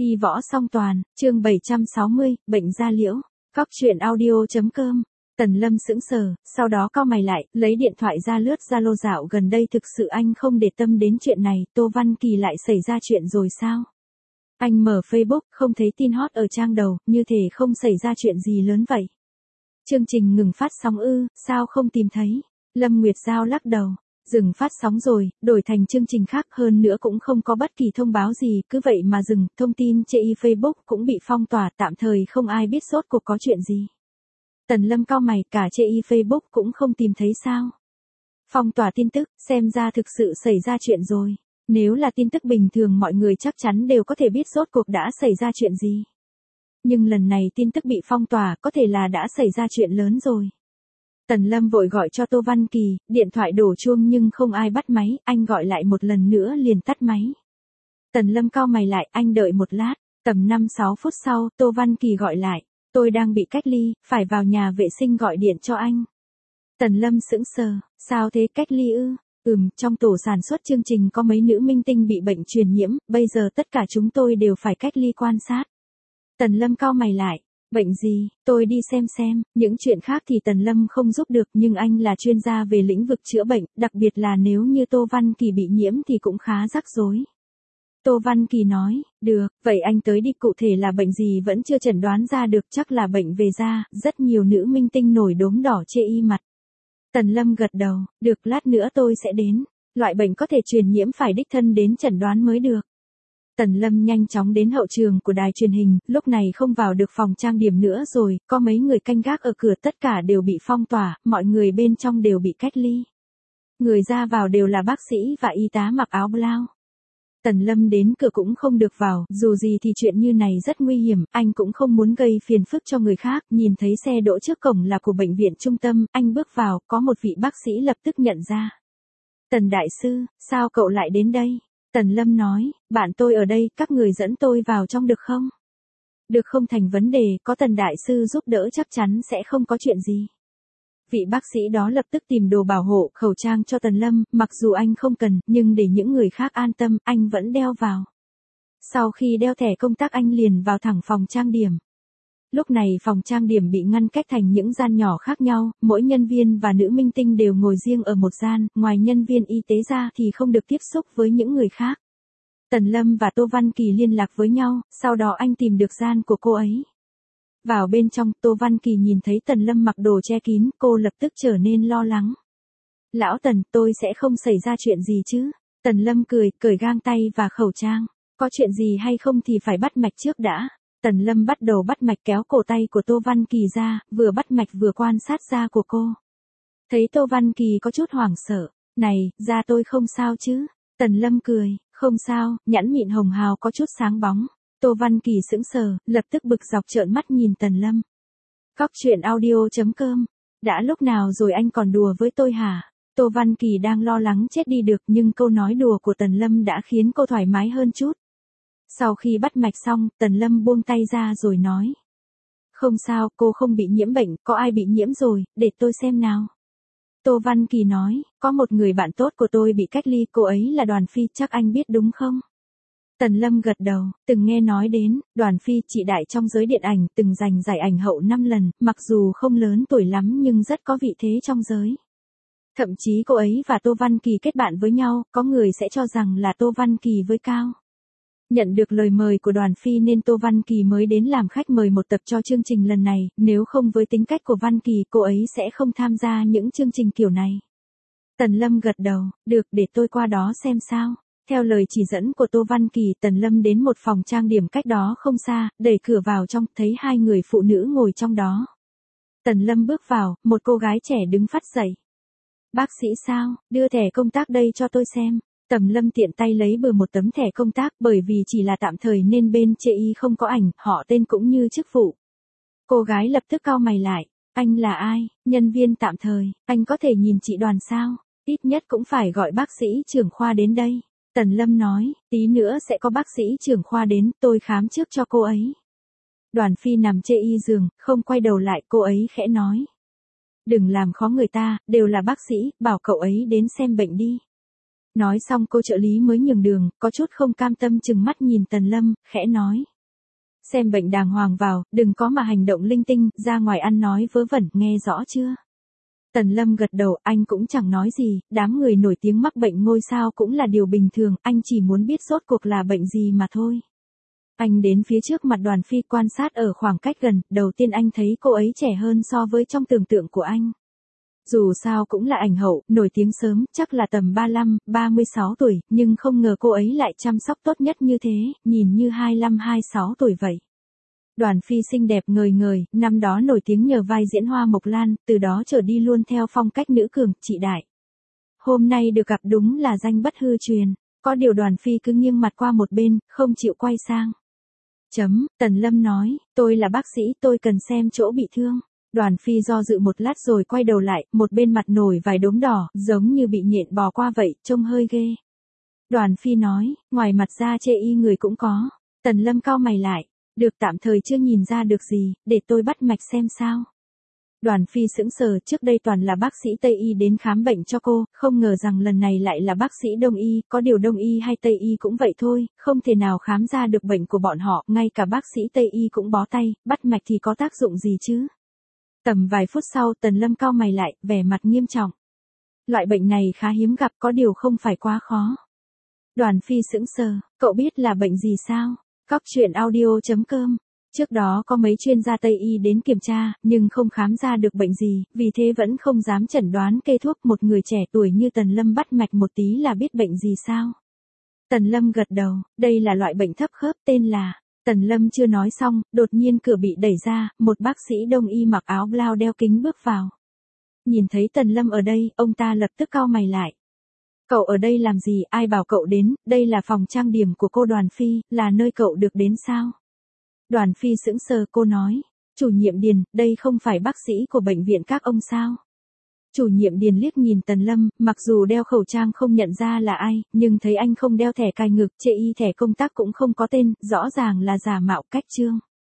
Y võ song toàn, chương 760, bệnh da liễu. Cóc truyện audio.com. Tần Lâm sững sờ, sau đó cau mày lại, lấy điện thoại ra lướt Zalo dạo gần đây. Thực sự anh không để tâm đến chuyện này. Tô Văn Kỳ lại xảy ra chuyện rồi sao? Anh mở Facebook, không thấy tin hot ở trang đầu, như thể không xảy ra chuyện gì lớn vậy. Chương trình ngừng phát sóng ư? Sao không tìm thấy? Lâm Nguyệt Giao lắc đầu. Dừng phát sóng rồi, đổi thành chương trình khác, hơn nữa cũng không có bất kỳ thông báo gì, cứ vậy mà dừng. Thông tin trên Facebook cũng bị phong tỏa, tạm thời không ai biết rốt cuộc có chuyện gì. Tần Lâm cau mày, cả trên Facebook cũng không tìm thấy sao? Phong tỏa tin tức, xem ra thực sự xảy ra chuyện rồi. Nếu là tin tức bình thường mọi người chắc chắn đều có thể biết rốt cuộc đã xảy ra chuyện gì. Nhưng lần này tin tức bị phong tỏa, có thể là đã xảy ra chuyện lớn rồi. Tần Lâm vội gọi cho Tô Văn Kỳ, điện thoại đổ chuông nhưng không ai bắt máy, anh gọi lại một lần nữa liền tắt máy. Tần Lâm cau mày lại, anh đợi một lát, tầm 5-6 phút sau, Tô Văn Kỳ gọi lại, tôi đang bị cách ly, phải vào nhà vệ sinh gọi điện cho anh. Tần Lâm sững sờ, sao thế, cách ly ư? Trong tổ sản xuất chương trình có mấy nữ minh tinh bị bệnh truyền nhiễm, bây giờ tất cả chúng tôi đều phải cách ly quan sát. Tần Lâm cau mày lại. Bệnh gì, tôi đi xem, những chuyện khác thì Tần Lâm không giúp được, nhưng anh là chuyên gia về lĩnh vực chữa bệnh, đặc biệt là nếu như Tô Văn Kỳ bị nhiễm thì cũng khá rắc rối. Tô Văn Kỳ nói, được, vậy anh tới đi, cụ thể là bệnh gì vẫn chưa chẩn đoán ra được, chắc là bệnh về da, rất nhiều nữ minh tinh nổi đốm đỏ chê y mặt. Tần Lâm gật đầu, được, lát nữa tôi sẽ đến, loại bệnh có thể truyền nhiễm phải đích thân đến chẩn đoán mới được. Tần Lâm nhanh chóng đến hậu trường của đài truyền hình, lúc này không vào được phòng trang điểm nữa rồi, có mấy người canh gác ở cửa, tất cả đều bị phong tỏa, mọi người bên trong đều bị cách ly. Người ra vào đều là bác sĩ và y tá mặc áo blau. Tần Lâm đến cửa cũng không được vào, dù gì thì chuyện như này rất nguy hiểm, anh cũng không muốn gây phiền phức cho người khác, nhìn thấy xe đỗ trước cổng là của bệnh viện trung tâm, anh bước vào, có một vị bác sĩ lập tức nhận ra. Tần đại sư, sao cậu lại đến đây? Tần Lâm nói, bạn tôi ở đây, các người dẫn tôi vào trong được không? Được, không thành vấn đề, có Tần đại sư giúp đỡ chắc chắn sẽ không có chuyện gì. Vị bác sĩ đó lập tức tìm đồ bảo hộ, khẩu trang cho Tần Lâm, mặc dù anh không cần, nhưng để những người khác an tâm, anh vẫn đeo vào. Sau khi đeo thẻ công tác anh liền vào thẳng phòng trang điểm. Lúc này phòng trang điểm bị ngăn cách thành những gian nhỏ khác nhau, mỗi nhân viên và nữ minh tinh đều ngồi riêng ở một gian, ngoài nhân viên y tế ra thì không được tiếp xúc với những người khác. Tần Lâm và Tô Văn Kỳ liên lạc với nhau, sau đó anh tìm được gian của cô ấy. Vào bên trong, Tô Văn Kỳ nhìn thấy Tần Lâm mặc đồ che kín, cô lập tức trở nên lo lắng. Lão Tần, tôi sẽ không xảy ra chuyện gì chứ? Tần Lâm cười, cởi găng tay và khẩu trang. Có chuyện gì hay không thì phải bắt mạch trước đã. Tần Lâm bắt đầu bắt mạch, kéo cổ tay của Tô Văn Kỳ ra, vừa bắt mạch vừa quan sát da của cô. Thấy Tô Văn Kỳ có chút hoảng sợ. Này, da tôi không sao chứ? Tần Lâm cười, không sao, nhẵn mịn hồng hào có chút sáng bóng. Tô Văn Kỳ sững sờ, lập tức bực dọc trợn mắt nhìn Tần Lâm. Cóc truyện audio.com. Đã lúc nào rồi anh còn đùa với tôi hả? Tô Văn Kỳ đang lo lắng chết đi được, nhưng câu nói đùa của Tần Lâm đã khiến cô thoải mái hơn chút. Sau khi bắt mạch xong, Tần Lâm buông tay ra rồi nói. Không sao, cô không bị nhiễm bệnh, có ai bị nhiễm rồi, để tôi xem nào. Tô Văn Kỳ nói, có một người bạn tốt của tôi bị cách ly, cô ấy là Đoàn Phi, chắc anh biết đúng không? Tần Lâm gật đầu, từng nghe nói đến, Đoàn Phi, chị đại trong giới điện ảnh, từng giành giải ảnh hậu 5 lần, mặc dù không lớn tuổi lắm nhưng rất có vị thế trong giới. Thậm chí cô ấy và Tô Văn Kỳ kết bạn với nhau, có người sẽ cho rằng là Tô Văn Kỳ với Cao. Nhận được lời mời của Đoàn Phi nên Tô Văn Kỳ mới đến làm khách mời một tập cho chương trình lần này, nếu không với tính cách của Văn Kỳ cô ấy sẽ không tham gia những chương trình kiểu này. Tần Lâm gật đầu, được, để tôi qua đó xem sao. Theo lời chỉ dẫn của Tô Văn Kỳ, Tần Lâm đến một phòng trang điểm cách đó không xa, đẩy cửa vào trong, thấy hai người phụ nữ ngồi trong đó. Tần Lâm bước vào, một cô gái trẻ đứng phắt dậy. Bác sĩ sao, đưa thẻ công tác đây cho tôi xem. Tần Lâm tiện tay lấy bừa một tấm thẻ công tác, bởi vì chỉ là tạm thời nên bên chê y không có ảnh, họ tên cũng như chức vụ. Cô gái lập tức cau mày lại, anh là ai? Nhân viên tạm thời, anh có thể nhìn chị Đoàn sao? Ít nhất cũng phải gọi bác sĩ trưởng khoa đến đây. Tần Lâm nói, tí nữa sẽ có bác sĩ trưởng khoa đến, tôi khám trước cho cô ấy. Đoàn Phi nằm chê y giường, không quay đầu lại, cô ấy khẽ nói. Đừng làm khó người ta, đều là bác sĩ, bảo cậu ấy đến xem bệnh đi. Nói xong cô trợ lý mới nhường đường, có chút không cam tâm chừng mắt nhìn Tần Lâm, khẽ nói, Xem bệnh đàng hoàng vào, đừng có mà hành động linh tinh, ra ngoài ăn nói vớ vẩn, nghe rõ chưa? Tần Lâm gật đầu, anh cũng chẳng nói gì, đám người nổi tiếng mắc bệnh ngôi sao cũng là điều bình thường, anh chỉ muốn biết rốt cuộc là bệnh gì mà thôi. Anh đến phía trước mặt Đoàn Phi quan sát ở khoảng cách gần, đầu tiên anh thấy cô ấy trẻ hơn so với trong tưởng tượng của anh. Dù sao cũng là ảnh hậu, nổi tiếng sớm, chắc là tầm 35, 36 tuổi, nhưng không ngờ cô ấy lại chăm sóc tốt nhất như thế, nhìn như 25, 26 tuổi vậy. Đoàn Phi xinh đẹp ngời ngời, năm đó nổi tiếng nhờ vai diễn Hoa Mộc Lan, từ đó trở đi luôn theo phong cách nữ cường, chị đại. Hôm nay được gặp đúng là danh bất hư truyền, có điều Đoàn Phi cứ nghiêng mặt qua một bên, không chịu quay sang. Tần Lâm nói, tôi là bác sĩ, tôi cần xem chỗ bị thương. Đoàn Phi do dự một lát rồi quay đầu lại, một bên mặt nổi vài đốm đỏ, giống như bị nhện bò qua vậy, trông hơi ghê. Đoàn Phi nói, ngoài mặt da chê y người cũng có. Tần Lâm cau mày lại, được tạm thời chưa nhìn ra được gì, để tôi bắt mạch xem sao. Đoàn Phi sững sờ, trước đây toàn là bác sĩ Tây y đến khám bệnh cho cô, không ngờ rằng lần này lại là bác sĩ Đông y, có điều Đông y hay Tây y cũng vậy thôi, không thể nào khám ra được bệnh của bọn họ, ngay cả bác sĩ Tây y cũng bó tay, bắt mạch thì có tác dụng gì chứ? Tầm vài phút sau Tần Lâm cau mày lại, vẻ mặt nghiêm trọng. Loại bệnh này khá hiếm gặp, có điều không phải quá khó. Đoàn Phi sững sờ, cậu biết là bệnh gì sao? Cóc truyện audio.com. Trước đó có mấy chuyên gia Tây y đến kiểm tra, nhưng không khám ra được bệnh gì, vì thế vẫn không dám chẩn đoán kê thuốc. Một người trẻ tuổi như Tần Lâm bắt mạch một tí là biết bệnh gì sao? Tần Lâm gật đầu, đây là loại bệnh thấp khớp tên là... Tần Lâm chưa nói xong, đột nhiên cửa bị đẩy ra, một bác sĩ Đông y mặc áo blau đeo kính bước vào. Nhìn thấy Tần Lâm ở đây, ông ta lập tức cau mày lại. Cậu ở đây làm gì, ai bảo cậu đến, đây là phòng trang điểm của cô Đoàn Phi, là nơi cậu được đến sao? Đoàn Phi sững sờ, cô nói, chủ nhiệm Điền, đây không phải bác sĩ của bệnh viện các ông sao? Chủ nhiệm Điền liếc nhìn Tần Lâm, mặc dù đeo khẩu trang không nhận ra là ai, nhưng thấy anh không đeo thẻ cài ngực, chê y thẻ công tác cũng không có tên, rõ ràng là giả mạo cách trương.